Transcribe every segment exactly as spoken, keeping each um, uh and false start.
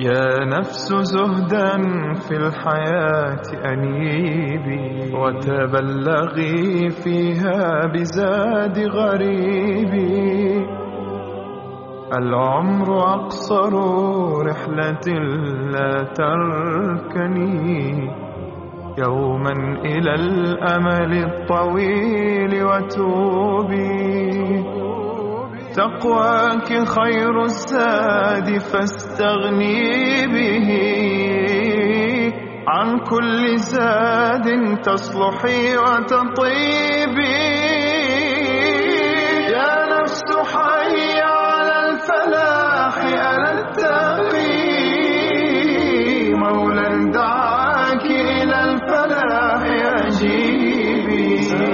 يا نفس زهدا في الحياة أنيبي، وتبلغي فيها بزاد غريبي. العمر أقصر رحلة لا تركني يوما إلى الأمل الطويل وتوبي. تقواك خير الزاد فاستغني به، عن كل زاد تصلحي وتطيبي. يا نفس حي على الفلاح ألا التقي، مولا دعاك إلى الفلاح أجيبي.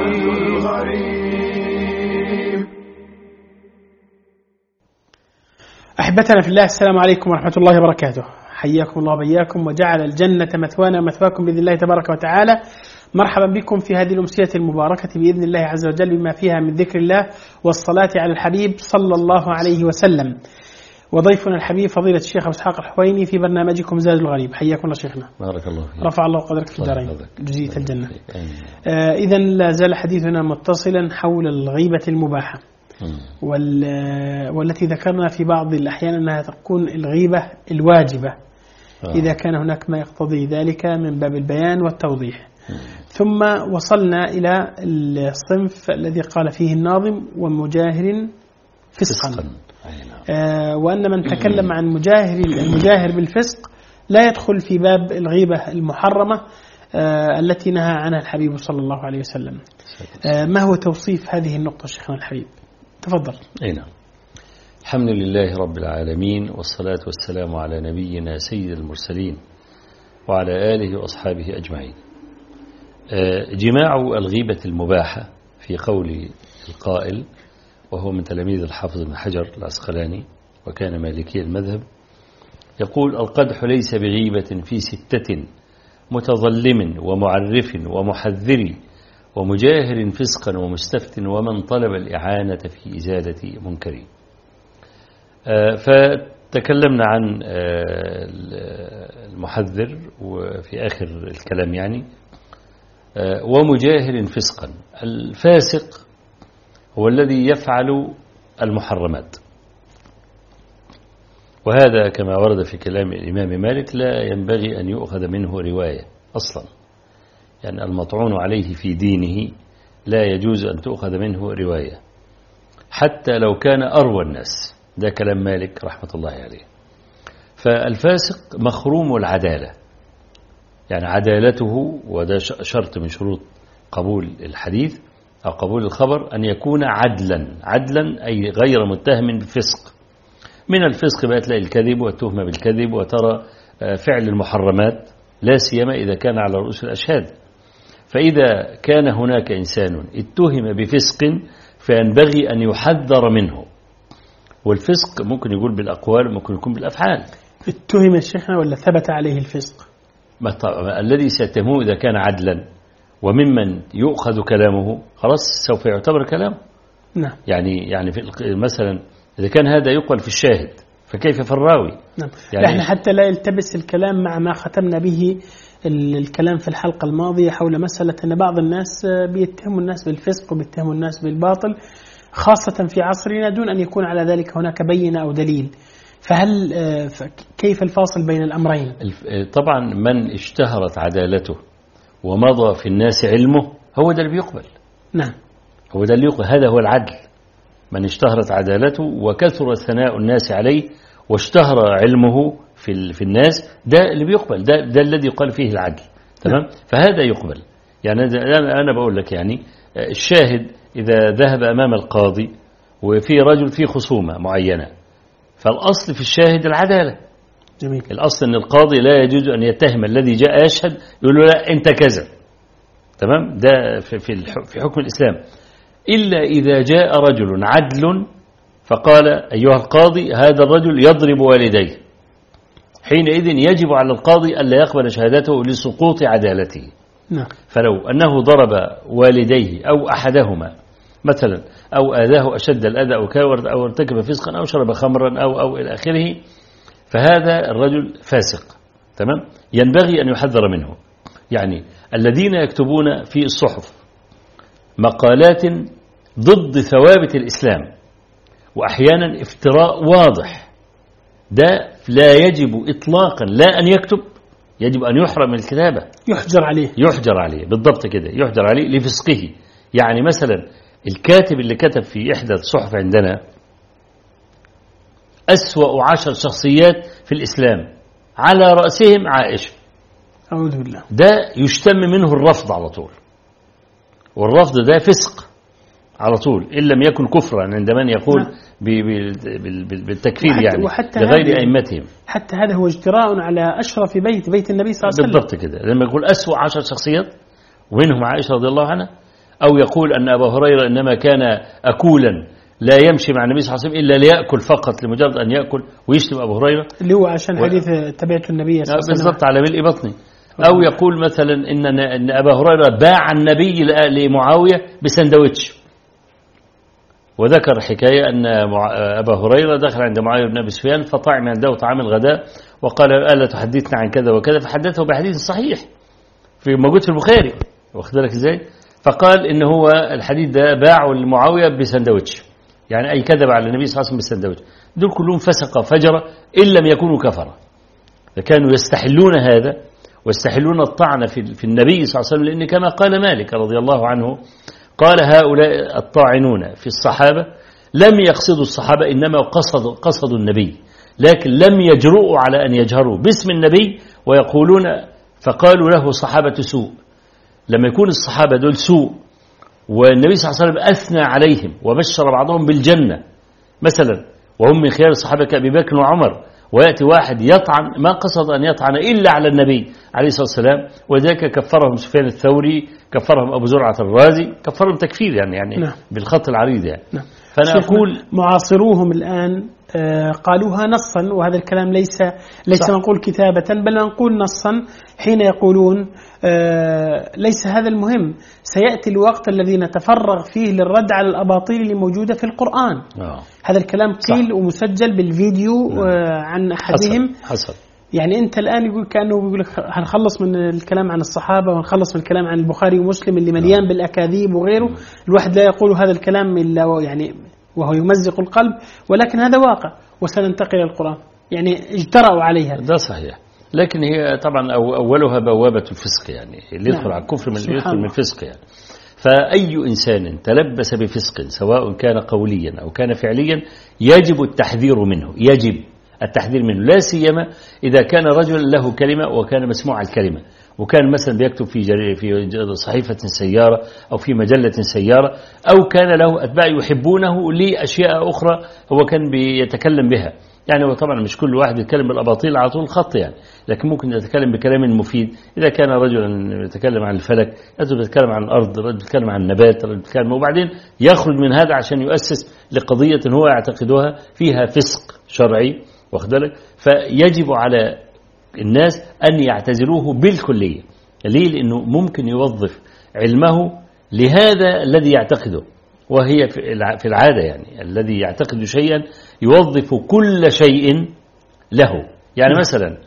أحبتنا في الله، السلام عليكم ورحمة الله وبركاته. حياكم الله وبياكم، وجعل الجنة مثوانا ومثواكم بإذن الله تبارك وتعالى. مرحبا بكم في هذه الأمسية المباركة بإذن الله عز وجل، بما فيها من ذكر الله والصلاة على الحبيب صلى الله عليه وسلم. وضيفنا الحبيب فضيلة الشيخ أبو إسحاق الحويني في برنامجكم زاد الغريب. حياكم الله شيخنا، بارك الله فيك، رفع الله قدرك في الدارين، جزية الجنة. آه إذن لا زال حديثنا متصلا حول الغيبة المباحة، والتي ذكرنا في بعض الأحيان أنها تكون الغيبة الواجبة إذا كان هناك ما يقتضي ذلك من باب البيان والتوضيح. ثم وصلنا إلى الصنف الذي قال فيه الناظم: ومجاهر فسقا. آه وأن من تكلم عن مجاهر المجاهر بالفسق لا يدخل في باب الغيبة المحرمة آه التي نهى عنها الحبيب صلى الله عليه وسلم. آه ما هو توصيف هذه النقطة شيخنا الحبيب؟ تفضل. أي نعم. الحمد لله رب العالمين، والصلاة والسلام على نبينا سيد المرسلين وعلى آله وأصحابه أجمعين. جماع الغيبة المباحة في قول القائل، وهو من تلاميذ الحافظ بن حجر العسقلاني وكان مالكي المذهب، يقول: القدح ليس بغيبة في ستة، متظلم ومعرف ومحذر ومجاهر فسقا ومستفت ومن طلب الإعانة في إزالة منكر. فتكلمنا عن المحذر وفي آخر الكلام يعني ومجاهر فسقا. الفاسق هو الذي يفعل المحرمات، وهذا كما ورد في كلام الإمام مالك لا ينبغي أن يؤخذ منه رواية أصلا، يعني المطعون عليه في دينه لا يجوز أن تؤخذ منه رواية حتى لو كان أروى الناس. ده كلام مالك رحمة الله عليه. فالفاسق مخروم العدالة، يعني عدالته، وده شرط من شروط قبول الحديث أو قبول الخبر، أن يكون عدلا. عدلا أي غير متهم بفسق. من الفسق بقى تلاقي الكذب والتهمة بالكذب، وترى فعل المحرمات، لا سيما إذا كان على رؤوس الأشهاد. فإذا كان هناك إنسان اتهم بفسق فينبغي أن يحذر منه. والفسق ممكن يقول بالأقوال، ممكن يكون بالأفعال. اتهم الشيخنا ولا ثبت عليه الفسق؟ الذي سيتهمه إذا كان عدلا وممن يؤخذ كلامه خلاص سوف يعتبر كلامه. نعم. يعني يعني في مثلا إذا كان هذا يقبل في الشاهد فكيف في الراوي؟ نعم. يعني احنا حتى لا يلتبس الكلام مع ما ختمنا به الكلام في الحلقة الماضية حول مسألة أن بعض الناس بيتهموا الناس بالفسق وبيتهموا الناس بالباطل، خاصة في عصرنا، دون أن يكون على ذلك هناك بينة أو دليل. فهل كيف الفاصل بين الأمرين؟ طبعا من اشتهرت عدالته ومضى في الناس علمه هو ده اللي بيقبل. نعم، هو ده اللي يقبل. هذا هو العدل. من اشتهرت عدالته وكثر ثناء الناس عليه واشتهر علمه في في الناس، ده اللي بيقبل. ده ده الذي يقال فيه العدل. تمام. نعم. فهذا يقبل. يعني أنا بقول لك، يعني الشاهد إذا ذهب أمام القاضي وفي رجل فيه خصومة معينة، فالأصل في الشاهد العدالة. جميل. الأصل أن القاضي لا يجوز أن يتهم الذي جاء يشهد يقول له لا أنت كذا. تمام. ده في في حكم الإسلام. إلا إذا جاء رجل عدل فقال أيها القاضي هذا الرجل يضرب والديه، حينئذ يجب على القاضي ألا يقبل شهادته لسقوط عدالته. نعم. فلو أنه ضرب والديه أو أحدهما مثلا، أو آذاه أشد الأذى، أو ارتكب فسقا، أو شرب خمرا، أو أو إلى آخره، فهذا الرجل فاسق. تمام. ينبغي أن يحذر منه. يعني الذين يكتبون في الصحف مقالات ضد ثوابت الإسلام وأحيانا افتراء واضح، ده لا يجب إطلاقا لا أن يكتب، يجب أن يحرم الكتابة، يحجر عليه يحجر عليه بالضبط كده، يحجر عليه لفسقه. يعني مثلا الكاتب اللي كتب في إحدى الصحف عندنا أسوأ عشر شخصيات في الإسلام على رأسهم عائشة، أعوذ بالله، ده يشتم منه الرفض على طول، والرفض ده فسق على طول إن لم يكن كفرا عند من يقول بالتكفير يعني لغير أئمتهم. حتى هذا هو اجتراء على أشرف بيت بيت النبي صلى الله عليه وسلم. بالضبط كده. لما يقول أسوأ عشر شخصيات ومنهم عائشة رضي الله عنها، أو يقول أن أبا هريرة إنما كان أكولا لا يمشي مع النبي صلى الله عليه وسلم إلا ليأكل فقط، لمجرد أن يأكل، ويشتم أبو هريرة اللي هو عشان و... حديث تبعت النبي صلى الله عليه وسلم بالضبط على ملء بطني. أو يقول مثلا إن إن أبا هريرة باع النبي لمعاوية بسندويتش، وذكر حكاية أن أبا هريرة دخل عند معاوية بن أبي سفيان فطعم عنده طعام الغداء وقال ألا تحدثنا عن كذا وكذا، فحدثه بحديث صحيح في موجود في البخاري، واخد بالك إزاي؟ فقال إن هو الحديث ده باعه لمعاوية بسندويتش، يعني أي كذب على النبي صلى الله عليه وسلم بالسندويتش. دول كلهم فسقة فجرة إن لم يكونوا كفرة، فكانوا يستحلون هذا ويستحلون الطعن في النبي صلى الله عليه وسلم، لأن كما قال مالك رضي الله عنه قال هؤلاء الطاعنون في الصحابة لم يقصدوا الصحابة، إنما قصدوا, قصدوا النبي، لكن لم يجرؤوا على أن يجهروا باسم النبي ويقولون، فقالوا له صحابة سوء. لما يكون الصحابة دول سوء والنبي صلى الله عليه وسلم أثنى عليهم وبشر بعضهم بالجنة مثلا، وهم من خيار الصحابة كأبي بكر وعمر، ويأتي واحد يطعن، ما قصد أن يطعن إلا على النبي عليه الصلاة والسلام، وذلك كفرهم سفيان الثوري، كفرهم أبو زرعة الرازي، كفرهم تكفير يعني يعني نعم. بالخط العريض يعني. نعم. فأنا أقول معاصروهم الآن آه قالوها نصا، وهذا الكلام ليس ليس منقول كتابة بل منقول نصا، حين يقولون آه ليس هذا المهم، سيأتي الوقت الذي نتفرغ فيه للرد على الأباطيل اللي موجودة في القرآن. أوه. هذا الكلام قيل ومسجل بالفيديو آه عن أحدهم. حصل. حصل. يعني أنت الآن يقول كأنه بيقول لك هنخلص من الكلام عن الصحابة ونخلص من الكلام عن البخاري ومسلم اللي مليان بالأكاذيب وغيره. الواحد لا يقول هذا الكلام إلا يعني وهو يمزق القلب، ولكن هذا واقع، وسننتقل إلى القرآن. يعني اجترأوا عليها. ده صحيح، لكن هي طبعا أولها بوابة الفسق، يعني اللي يدخل نعم. على الكفر من يدخل من الفسق يعني. فأي إنسان تلبس بفسق سواء كان قوليا أو كان فعليا يجب التحذير منه، يجب التحذير منه، لا سيما إذا كان رجل له كلمة وكان مسموع الكلمة، وكان مثلا بيكتب في في صحيفة سيارة أو في مجلة سيارة، أو كان له أتباع يحبونه لأشياء أخرى هو كان بيتكلم بها. يعني هو طبعا مش كل واحد يتكلم بالأباطيل على طول الخط يعني، لكن ممكن يتكلم بكلام مفيد. إذا كان رجلا يتكلم عن الفلك، رجل يتكلم عن الأرض، رجل يتكلم عن النبات، رجل يتكلم، وبعدين يخرج من هذا عشان يؤسس لقضية هو يعتقدها فيها فسق شرعي، واخد بالك؟ فيجب على الناس أن يعتزلوه بالكلية. ليه؟ لأنه ممكن يوظف علمه لهذا الذي يعتقده، وهي في العادة يعني الذي يعتقد شيئا يوظف كل شيء له. يعني مثلا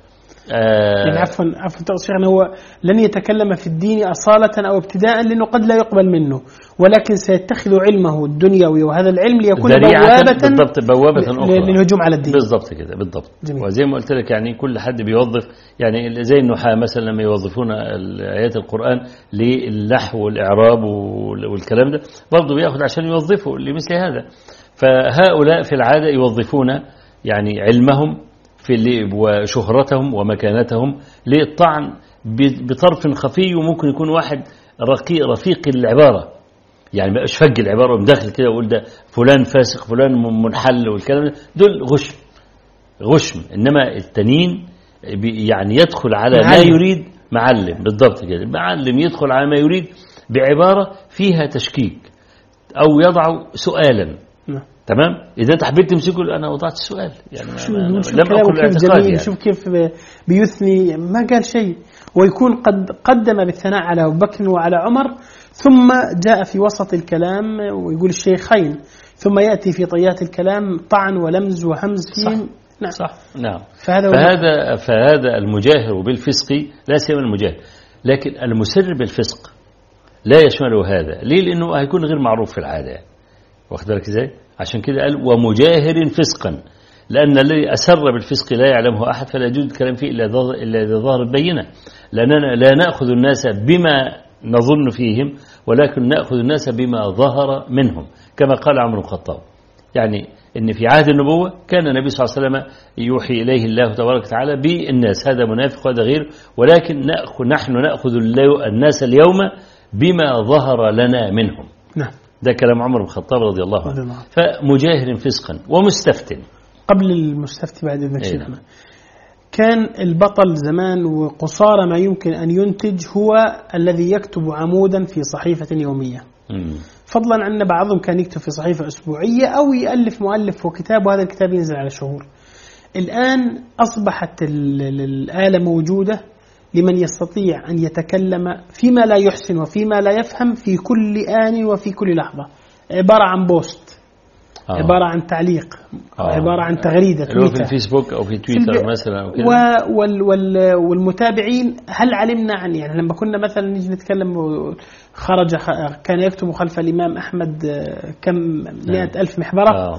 آه يعني عفوا عفوا شيخنا، هو لن يتكلم في الدين أصالة أو ابتداء لأنه قد لا يقبل منه، ولكن سيتخذ علمه الدنيوي وهذا العلم ليكون بوابة بالضبط بوابة أخرى للهجوم على الدين. بالضبط كده بالضبط. جميل. وزي ما قلت لك يعني كل حد بيوظف، يعني زي النحاة مثلا لما يوظفون آيات القرآن للنحو والإعراب والكلام ده، برضه بياخد عشان يوظفه لمثل هذا. فهؤلاء في العادة يوظفون يعني علمهم في وشهرتهم ومكانتهم للطعن بطرف خفي، وممكن يكون واحد رقيق رفيق العبارة، يعني بقاش فج العبارة ومداخل كده ويقول ده فلان فاسق فلان منحل والكلام ده، دول غشم غشم. إنما التانيين يعني يدخل على معلم. ما يريد معلم بالضبط كده، معلم يدخل على ما يريد بعبارة فيها تشكيك أو يضع سؤالا. تمام. إذا أنت حبيت تمسكه أنا وضعت السؤال يعني ما لم أقل الاعتقاد يعني. شوف كيف بيثني، ما قال شيء، ويكون قد قدم بالثناء على أبو بكر وعلى عمر، ثم جاء في وسط الكلام ويقول الشيخين، ثم يأتي في طيات الكلام طعن ولمز وهمز فيهم. نعم. صح. نعم. فهذا فهذا فهذا المجاهر بالفسق لا سيما المجاهر، لكن المسر بالفسق لا يشمله هذا. ليه؟ لأنه هيكون غير معروف في العادة، واخد بالك ازاي؟ عشان كده قال ومجاهر فسقا، لأن الذي أسر بالفسق لا يعلمه أحد فلا يجوز الكلام فيه إلا إذا ظهرت بينة، لأننا لا نأخذ الناس بما نظن فيهم ولكن نأخذ الناس بما ظهر منهم، كما قال عمرو بن الخطاب. يعني إن في عهد النبوة كان النبي صلى الله عليه وسلم يوحي إليه الله تبارك وتعالى بالناس، هذا منافق وهذا غير، ولكن نأخذ نحن نأخذ الناس اليوم بما ظهر لنا منهم. نعم. ده كلام عمر بن الخطاب رضي الله عنه. فمجاهر فسقا ومستفتن. قبل المستفتي بعد إذنك شيخنا، كان البطل زمان وقصارى ما يمكن أن ينتج هو الذي يكتب عمودا في صحيفة يومية، مم. فضلا عن بعضهم كان يكتب في صحيفة أسبوعية أو يألف مؤلف وكتاب، وهذا الكتاب ينزل على شهور. الآن أصبحت الآلة موجودة لمن يستطيع أن يتكلم فيما لا يحسن وفيما لا يفهم في كل آن وفي كل لحظة، عبارة عن بوست، آه. عبارة عن تعليق، آه. عبارة عن تغريدة تويتر في الفيسبوك أو في تويتر في مثلا أو كده. وال وال والمتابعين هل علمنا عن، يعني لما كنا مثلا نيجي نتكلم خرج كان يكتب خلف الإمام أحمد كم مئة ألف محبرة، آه.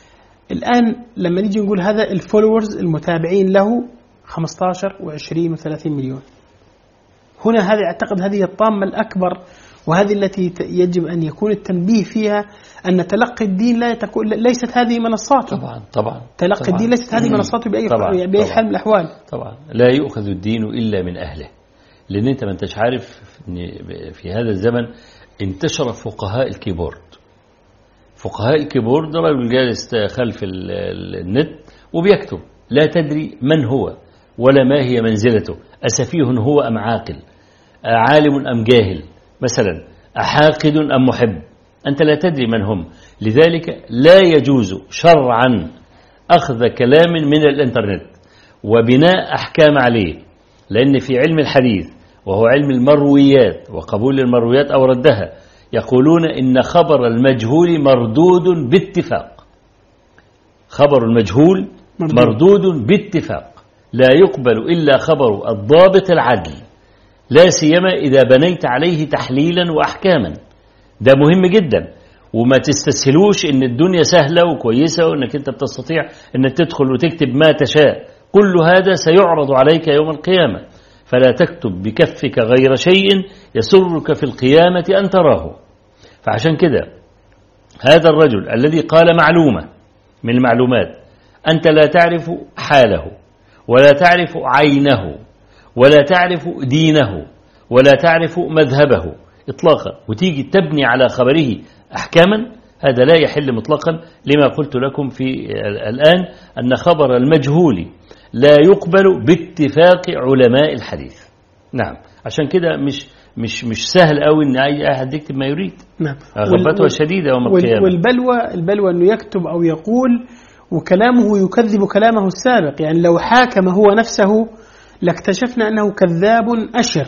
الآن لما نيجي نقول هذا الفولورز المتابعين له خمسة عشر وعشرين وثلاثين مليون. هنا هذه أعتقد هذه الطامة الأكبر، وهذه التي يجب أن يكون التنبيه فيها أن تلقي الدين لا تكون ليست هذه منصاته. طبعا طبعا تلقي طبعًا. الدين ليست هذه منصاته بأي بأي حال من الأحوال. طبعا لا يؤخذ الدين إلا من أهله، لأن أنت ما أنتش عارف في هذا الزمن انتشر فقهاء الكيبورد. فقهاء الكيبورد رجل جالس خلف النت وبيكتب، لا تدري من هو ولا ما هي منزلته، أسفيه هو أم عاقل، عالم أم جاهل، مثلا أحاقد أم محب، أنت لا تدري من هم. لذلك لا يجوز شرعا أخذ كلام من الإنترنت وبناء أحكام عليه، لأن في علم الحديث وهو علم المرويات وقبول المرويات أو ردها يقولون إن خبر المجهول مردود باتفاق. خبر المجهول مردود باتفاق، لا يقبل إلا خبر الضابط العدل، لا سيما إذا بنيت عليه تحليلا وأحكاما. ده مهم جدا، وما تستسهلوش إن الدنيا سهلة وكويسة وإنك أنت بتستطيع إنك تدخل وتكتب ما تشاء. كل هذا سيعرض عليك يوم القيامة، فلا تكتب بكفك غير شيء يسرك في القيامة أن تراه. فعشان كده هذا الرجل الذي قال معلومة من المعلومات أنت لا تعرف حاله ولا تعرف عينه ولا تعرف دينه ولا تعرف مذهبه إطلاقا، وتيجي تبني على خبره أحكاما، هذا لا يحل مطلقا، لما قلت لكم في الآن أن خبر المجهول لا يقبل باتفاق علماء الحديث. نعم، عشان كده مش مش مش سهل قوي ان اي احد يكتب ما يريد. نعم، غبته شديده يوم القيامه. والبلوى البلوى انه يكتب او يقول وكلامه يكذب كلامه السابق، يعني لو حاكم هو نفسه لاكتشفنا انه كذاب اشر.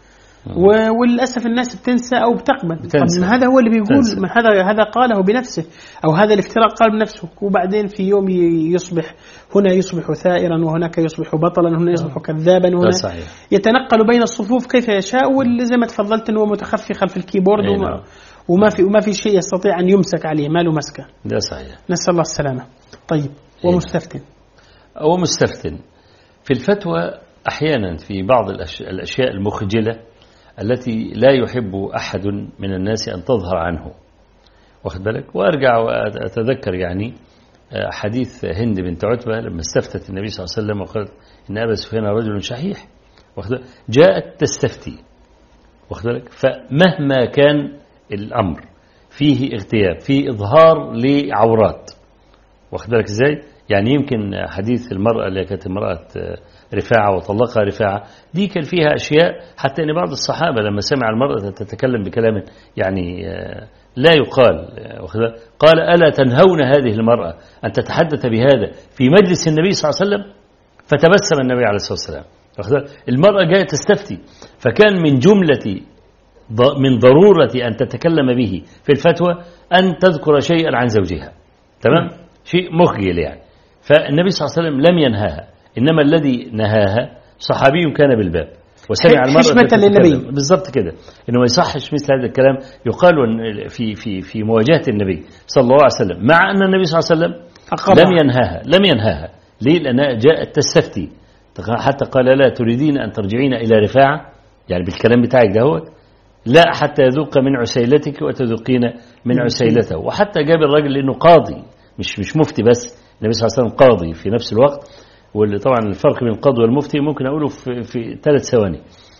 وللاسف الناس بتنسى او بتقبل. طب ما هذا هو اللي بيقول، ما هذا هذا قاله بنفسه، او هذا الافتراء قال بنفسه، وبعدين في يوم يصبح هنا يصبح ثائرا وهناك يصبح بطلا، هنا يصبح كذابا، وهنا يتنقل بين الصفوف كيف يشاء، وزي ما تفضلت انه متخفي خلف الكيبورد وما, وما في وما في شيء يستطيع ان يمسك عليه، ما له مسكه. ده صحيح، نسال الله السلامه. طيب، ومستفتن ومستفتن في الفتوى احيانا في بعض الاشياء المخجله التي لا يحب أحد من الناس أن تظهر عنه، واخد بالك. وأرجع وأتذكر يعني حديث هند بنت عتبة لما استفتت النبي صلى الله عليه وسلم وقالت إن أبا سفيان رجل شحيح، واخد بالك، جاءت تستفتي، واخد بالك. فمهما كان الأمر فيه اغتياب، فيه إظهار لعورات، واخد بالك إزاي. يعني يمكن حديث المرأة اللي كانت امرأة رفاعة وطلقها رفاعة، دي كان فيها أشياء حتى أن بعض الصحابة لما سمع المرأة تتكلم بكلام يعني لا يقال، قال ألا تنهون هذه المرأة أن تتحدث بهذا في مجلس النبي صلى الله عليه وسلم؟ فتبسم النبي عليه الصلاة والسلام. المرأة جاءت تستفتي، فكان من جملة من ضرورة أن تتكلم به في الفتوى أن تذكر شيئا عن زوجها، تمام، شيء مخجل يعني. فالنبي صلى الله عليه وسلم لم ينهاها، إنما الذي نهاها صحابي كان بالباب وسمع المرأة حشمة للنبي. بالضبط كده، إنه ما يصحش مثل هذا الكلام يقال في في في مواجهة النبي صلى الله عليه وسلم، مع أن النبي صلى الله عليه وسلم أقرأ. لم ينهاها لم ينهاها ليه؟ لأنها جاءت تستفتي، حتى قال لا تريدين أن ترجعين إلى رفاعة، يعني بالكلام بتاعك دهوت، لا حتى يذوق من عسيلتك وتذوقين من عسيلته. وحتى جاب الراجل لأنه قاضي، مش مش مفتي بس، النبي صلى الله عليه وسلم قاضي في نفس الوقت. واللي طبعا الفرق بين القاضي والمفتي ممكن أقوله في, في ثلاث ثواني.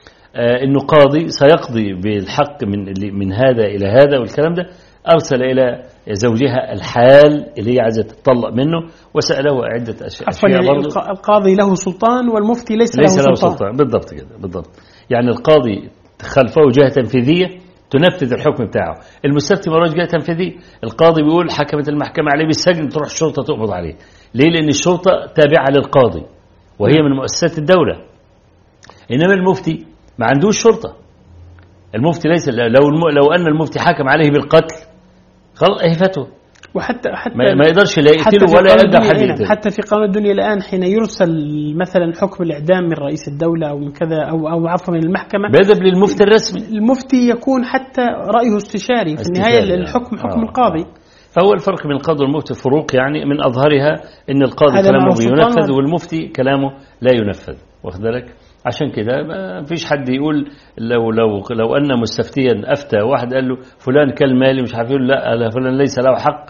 آه إنه قاضي سيقضي بالحق من من هذا إلى هذا والكلام ده. أرسل إلى زوجها الحال اللي هي عايزة تطلق منه وسأله عدة أشياء. القاضي له سلطان والمفتي ليس, ليس له, له سلطان. سلطان. بالضبط كده، بالضبط. يعني القاضي خلفه جهة تنفيذية تنفذ الحكم بتاعه، المستفتي مراج جهة تنفيذية. القاضي بيقول حكمت المحكمة عليه بالسجن، تروح الشرطة تقبض عليه. ليه؟ لأن الشرطة تابعة للقاضي وهي من مؤسسات الدولة. إنما المفتي ما عندوش شرطة. المفتي ليس لو لو أن المفتي حكم عليه بالقتل خلاص هي فتوى، وحتى حتى ما يقدرش لا يقتله ولا يقدر حد يقتله. حتى في قانون الدنيا الآن حين يرسل مثلا حكم الإعدام من رئيس الدولة أو من كذا أو أو عفوا من المحكمة بيذهب للمفتي الرسمي. المفتي يكون حتى رأيه استشاري، في النهاية الحكم حكم آه. القاضي. فهو الفرق بين القاضي والمفتي فروق، يعني من أظهرها إن القاضي كلامه بينفذ والمفتي كلامه لا ينفذ، واخد بالك؟ عشان كده ما فيش حد يقول لو لو لو أن مستفتيا أفتى واحد قال له فلان كل مالي مش عارف يقول لا فلان ليس له حق،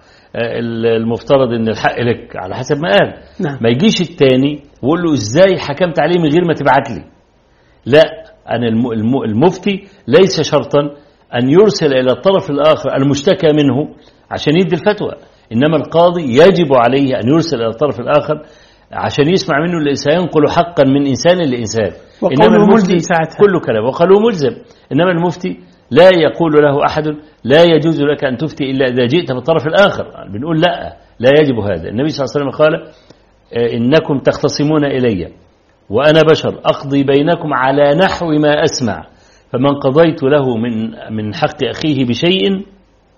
المفترض ان الحق لك على حسب ما قال. نعم. ما يجيش التاني ويقول له ازاي حكمت عليه من غير ما تبعت لي. لا، أنا المفتي ليس شرطا أن يرسل إلى الطرف الآخر المشتكى منه عشان يدي الفتوى، إنما القاضي يجب عليه أن يرسل إلى الطرف الآخر عشان يسمع منه اللي سينقل حقا من إنسان لإنسان. إنما المفتي كله كلام وقالوا ملزم. إنما المفتي لا يقول له أحد لا يجوز لك أن تفتي إلا إذا جئت بالطرف الآخر. بنقول لا لا يجب هذا. النبي صلى الله عليه وسلم قال إنكم تختصمون إلي وأنا بشر أقضي بينكم على نحو ما أسمع، فمن قضيت له من من حق أخيه بشيء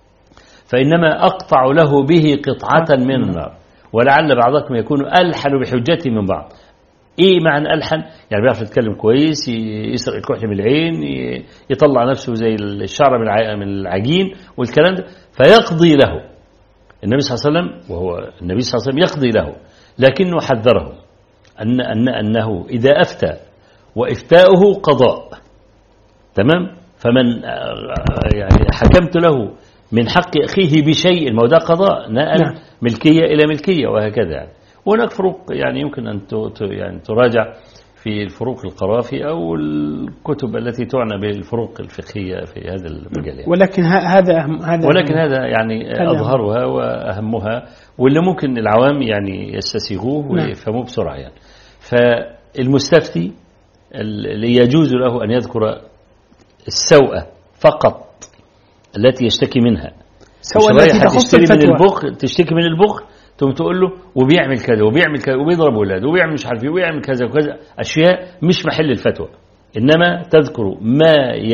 فإنما أقطع له به قطعة من النار، ولعل بعضكم يكون ألحن بحجته من بعض. إيه معنى ألحن؟ يعني بيعرف يتكلم كويس، يسرق الكحل من العين، يطلع نفسه زي الشعر من العجين والكلام ده، فيقضي له. النبي صلى الله عليه وسلم وهو النبي صلى الله عليه وسلم يقضي له، لكنه حذره أن أن أنه إذا أفتى وإفتاؤه قضاء، تمام؟ فمن يعني حكمت له من حق أخيه بشيء، ما هو ده قضاء، نقل نعم. ملكية إلى ملكية وهكذا يعني. وهناك فروق يعني يمكن أن يعني تراجع في الفروق القرافي أو الكتب التي تعنى بالفروق الفقهية في هذا المجال يعني. ولكن هذا أهم هذا ولكن هذا يعني أظهرها وأهمها، واللي ممكن العوام يعني يستسيغوه ويفهموه بسرعة يعني. فالمستفتي اللي يجوز له أن يذكر السوءة فقط التي يشتكي منها، سواء التي تخص تشتري من البخل، تشتكي من البخل ثم تقول له وبيعمل كذا وبيعمل كذا وبيضرب اولاده وبيعمل مش عارف ايه وبيعمل كذا وكذا، اشياء مش محل الفتوى، انما تذكر ما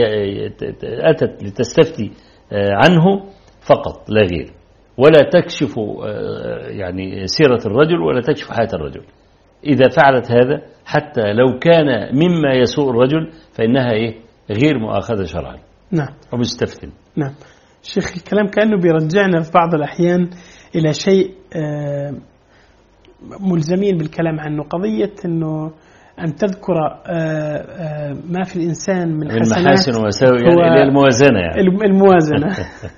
اتت لتستفتي عنه فقط لا غير، ولا تكشف يعني سيرة الرجل ولا تكشف حياة الرجل. اذا فعلت هذا حتى لو كان مما يسوء الرجل فانها ايه غير مؤاخذة شرعا. نعم. ومستفتن. نعم. شيخ الكلام كأنه بيرجعنا في بعض الأحيان إلى شيء ملزمين بالكلام عنه، قضية أنه أن تذكر ما في الإنسان من حسنات من محاسن ومساوئ، يعني الموازنة يعني الموازنة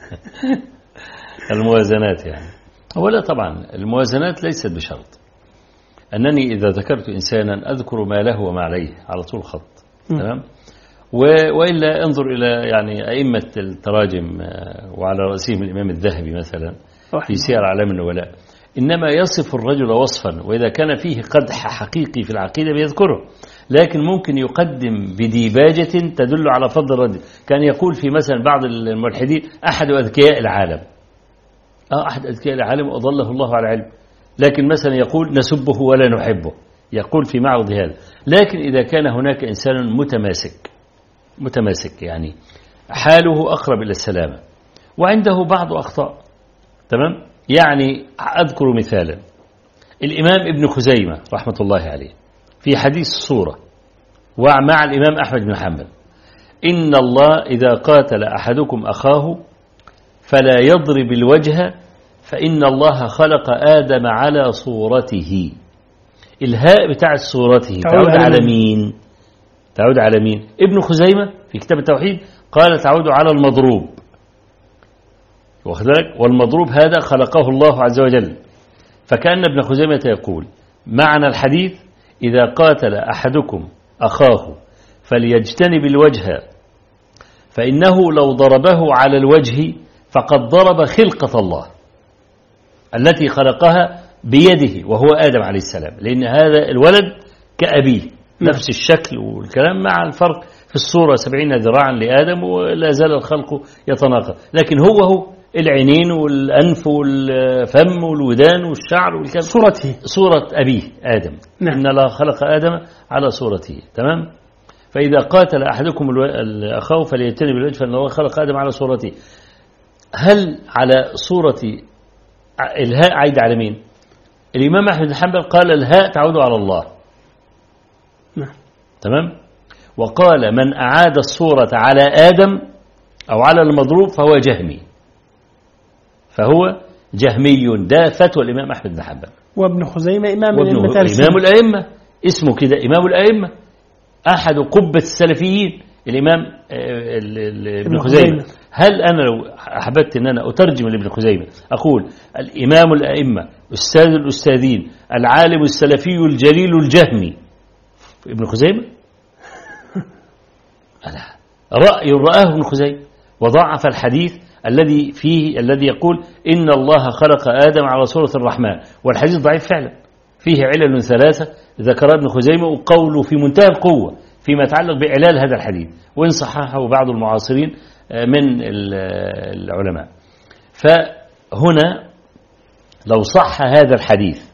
الموازنات يعني. أولا طبعا الموازنات ليست بشرط أنني إذا ذكرت إنسانا أذكر ما له وما عليه على طول خط، تمام؟ وإلا انظر إلى يعني أئمة التراجم وعلى رأسهم الإمام الذهبي مثلا في سير أعلام النبلاء، إنما يصف الرجل وصفا وإذا كان فيه قدح حقيقي في العقيدة بيذكره، لكن ممكن يقدم بديباجة تدل على فضل الرجل. كان يقول في مثلا بعض الملحدين أحد أذكياء العالم، آه أحد أذكياء العالم أضله الله على علم، لكن مثلا يقول نسبه ولا نحبه، يقول في معرض هذا. لكن إذا كان هناك إنسان متماسك متماسك يعني حاله أقرب إلى السلامة وعنده بعض أخطاء، تمام؟ يعني أذكر مثالا، الإمام ابن خزيمة رحمة الله عليه في حديث الصورة ومع الإمام أحمد بن حنبل: إن الله إذا قاتل أحدكم أخاه فلا يضرب الوجه فإن الله خلق آدم على صورته. الهاء بتاع صورته تعود على مين؟ تعود على مين؟ ابن خزيمة في كتاب التوحيد قال تعود على المضروب، واخد بالك؟ والمضروب هذا خلقه الله عز وجل. فكأن ابن خزيمة يقول معنى الحديث: إذا قاتل أحدكم أخاه فليجتنب الوجه فإنه لو ضربه على الوجه فقد ضرب خلقة الله التي خلقها بيده وهو آدم عليه السلام، لأن هذا الولد كأبيه نفس الشكل والكلام، مع الفرق في الصورة سبعين ذراعا لآدم ولا زال الخلق يتناقض، لكن هو هو العينين والأنف والفم والودان والشعر والكلام، صورته صورة أبيه آدم. نعم. إن الله خلق آدم على صورته. تمام. فإذا قاتل أحدكم أخاه فليجتنب الوجه فإن الله خلق آدم على صورته. هل على صورة الهاء عايد على مين؟ الإمام أحمد بن حنبل قال الهاء تعود على الله. نعم. تمام. وقال من أعاد الصورة على آدم أو على المضروب فهو جهمي، فهو جهمي. ده فتوى الإمام أحمد بن حنبل. وابن خزيمة إمام الأئمة، إمام الأئمة، اسمه كده إمام الأئمة، أحد قبة السلفيين الإمام ابن خزيمة. هل أنا لو أحببت أن أنا أترجم لابن خزيمة أقول الإمام الأئمة أستاذ الأستاذين العالم السلفي الجليل الجهمي ابن خزيمة؟ رأي رآه ابن خزيمة وضعف الحديث الذي فيه الذي يقول إن الله خلق آدم على صورة الرحمن، والحديث ضعيف فعلا، فيه علل ثلاثة ذكرها ابن خزيمة وقوله في منتهى القوة فيما يتعلق بإعلال هذا الحديث، وإن صححه بعض المعاصرين من العلماء. فهنا لو صح هذا الحديث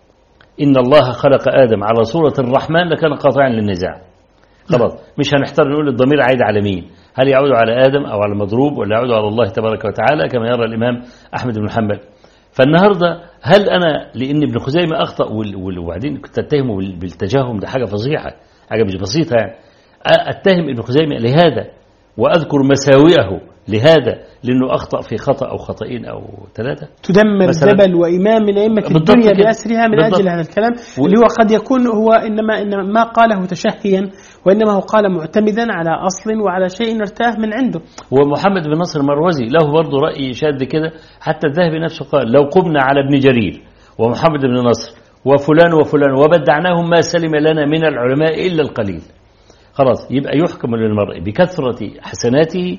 إن الله خلق آدم على صورة الرحمن لكان قاطعا للنزاع. خلاص مش هنحتار نقول الضمير عايد على مين، هل يعود على آدم أو على المضروب ولا يعود على الله تبارك وتعالى كما يرى الإمام أحمد بن حنبل. فالنهاردة هل أنا لأن ابن خزيمة أخطأ وبعدين كنت أتهمه بالتجاهم، ده حاجة فظيعة، حاجة مش بسيطة يعني، أتهم ابن خزيمة لهذا وأذكر مساوئه لهذا لأنه أخطأ في خطأ أو خطأين أو ثلاثة تدمر جبل وإمام من أئمة الدنيا بأسرها من بالضبط. أجل هذا الكلام و... اللي هو قد يكون هو إنما, إنما ما قاله تشهيا، وإنما هو قال معتمدا على أصل وعلى شيء ارتاه من عنده. ومحمد بن نصر المروزي له برضه رأي شاذ كده، حتى الذهبي نفسه قال لو قمنا على ابن جرير ومحمد بن نصر وفلان وفلان وبدعناهم ما سلم لنا من العلماء إلا القليل. خلاص يبقى يحكم للمرء بكثرة حسناته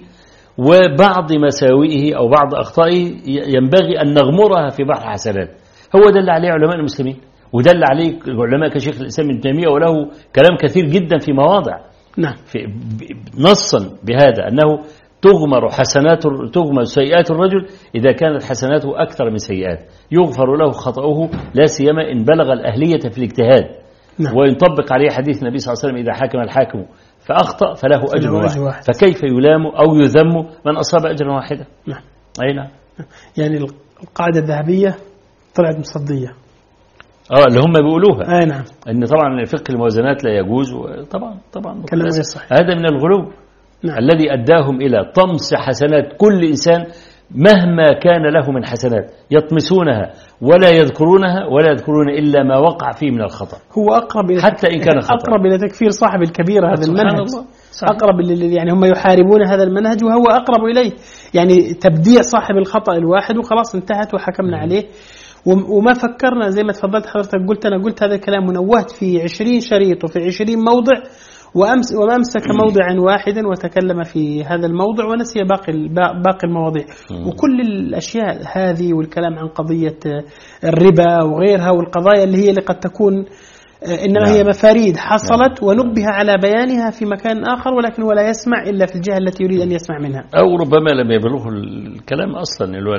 وبعض مساوئه أو بعض أخطائه ينبغي أن نغمرها في بحر حسنات. هو دل عليه علماء المسلمين ودل عليه علماء كشيخ الإسلام ابن تيمية، وله كلام كثير جدا في مواضع. نعم. في نصا بهذا أنه تغمر حسنات تغمر سيئات الرجل إذا كانت حسناته أكثر من سيئات، يغفر له خطأه لا سيما إن بلغ الأهلية في الاجتهاد. نعم. وينطبق عليه حديث النبي صلى الله عليه وسلم إذا حكم الحاكم فأخطأ فله أجر واحد. واحد فكيف يلام أو يذم من أصاب أجرا واحدا؟ نعم. أي نعم. يعني القاعدة الذهبية طلعت مصدية. اه اللي هم بيقولوها. أي نعم. إن طبعا فقه الموازنات لا يجوز، طبعا طبعا كلام غير صحيح. هذا من الغلو. نعم. الذي أداهم إلى طمس حسنات كل إنسان مهما كان له من حسنات، يطمسونها ولا يذكرونها ولا يذكرون إلا ما وقع فيه من الخطأ. هو أقرب إلى حتى إن كان خطأ، أقرب إلى تكفير صاحب الكبيرة هذا المنهج. أقرب يعني هم يحاربون هذا المنهج وهو أقرب إليه، يعني تبديع صاحب الخطأ الواحد وخلاص انتهت وحكمنا م. عليه. وما فكرنا زي ما تفضلت حضرتك قلت، أنا قلت هذا الكلام منوهت في عشرين شريط وفي عشرين موضع، وأمس وما أمسك موضعا واحدا وتكلم في هذا الموضع ونسي باقي باقي المواضيع. وكل الأشياء هذه والكلام عن قضية الربا وغيرها والقضايا اللي هي اللي قد تكون إنما هي مفاريد حصلت ونبه على بيانها في مكان آخر، ولكن ولا يسمع إلا في الجهة التي يريد أن يسمع منها، أو ربما لم يبلغه الكلام أصلا اللي هو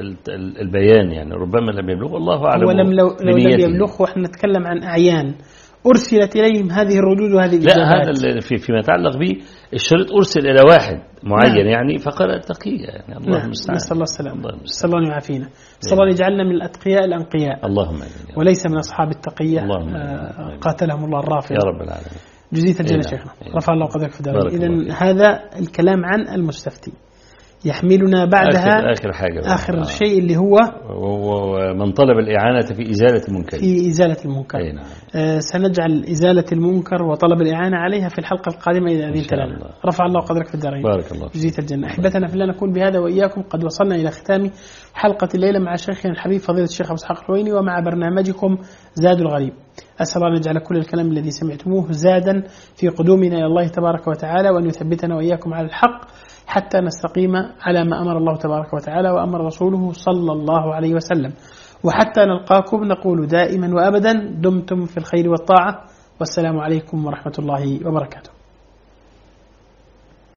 البيان، يعني ربما لم يبلغه، الله أعلم. ولم لو, لو لم يبلغه، وإحنا نتكلم عن أعيان أرسلت إليهم هذه الردود وهذه الإجابات. لا، هذا اللي في فيما يتعلق به الشريط أرسل إلى واحد معين. نعم. يعني فقرأ التقية يعني. الله نعم. المستعان. نسأل الله السلامة. نسأل الله يعافينا. نسأل الله يجعلنا من الأتقياء الأنقياء. اللهم آمين. وليس من أصحاب التقية. اللهم آه قاتلهم الله الرافع. يا رب العالمين. جزيت الجنة شيخنا. رفع الله قدرك في دارك. إذن هذا الكلام عن المستفتي يحملنا بعدها آخر, آخر حاجة آخر آه. شيء اللي هو ومن طلب الإعانة في إزالة المنكر. في إزالة المنكر. نعم. آه سنجعل إزالة المنكر وطلب الإعانة عليها في الحلقة القادمة إذا أذنت لنا. رفع الله قدرك في الدارين. بارك الله. جزيت الجنة. أحبتنا في الله، نكون بهذا وإياكم قد وصلنا إلى ختام حلقة الليلة مع شيخنا الحبيب فضيلة الشيخ أبو إسحاق الحويني ومع برنامجكم زاد الغريب. أسأل الله أن يجعل كل الكلام الذي سمعتموه زادا في قدومنا إلى الله تبارك وتعالى، وأن يثبتنا وإياكم على الحق حتى نستقيم على ما أمر الله تبارك وتعالى وأمر رسوله صلى الله عليه وسلم، وحتى نلقاكم نقول دائما وأبدا دمتم في الخير والطاعة، والسلام عليكم ورحمة الله وبركاته.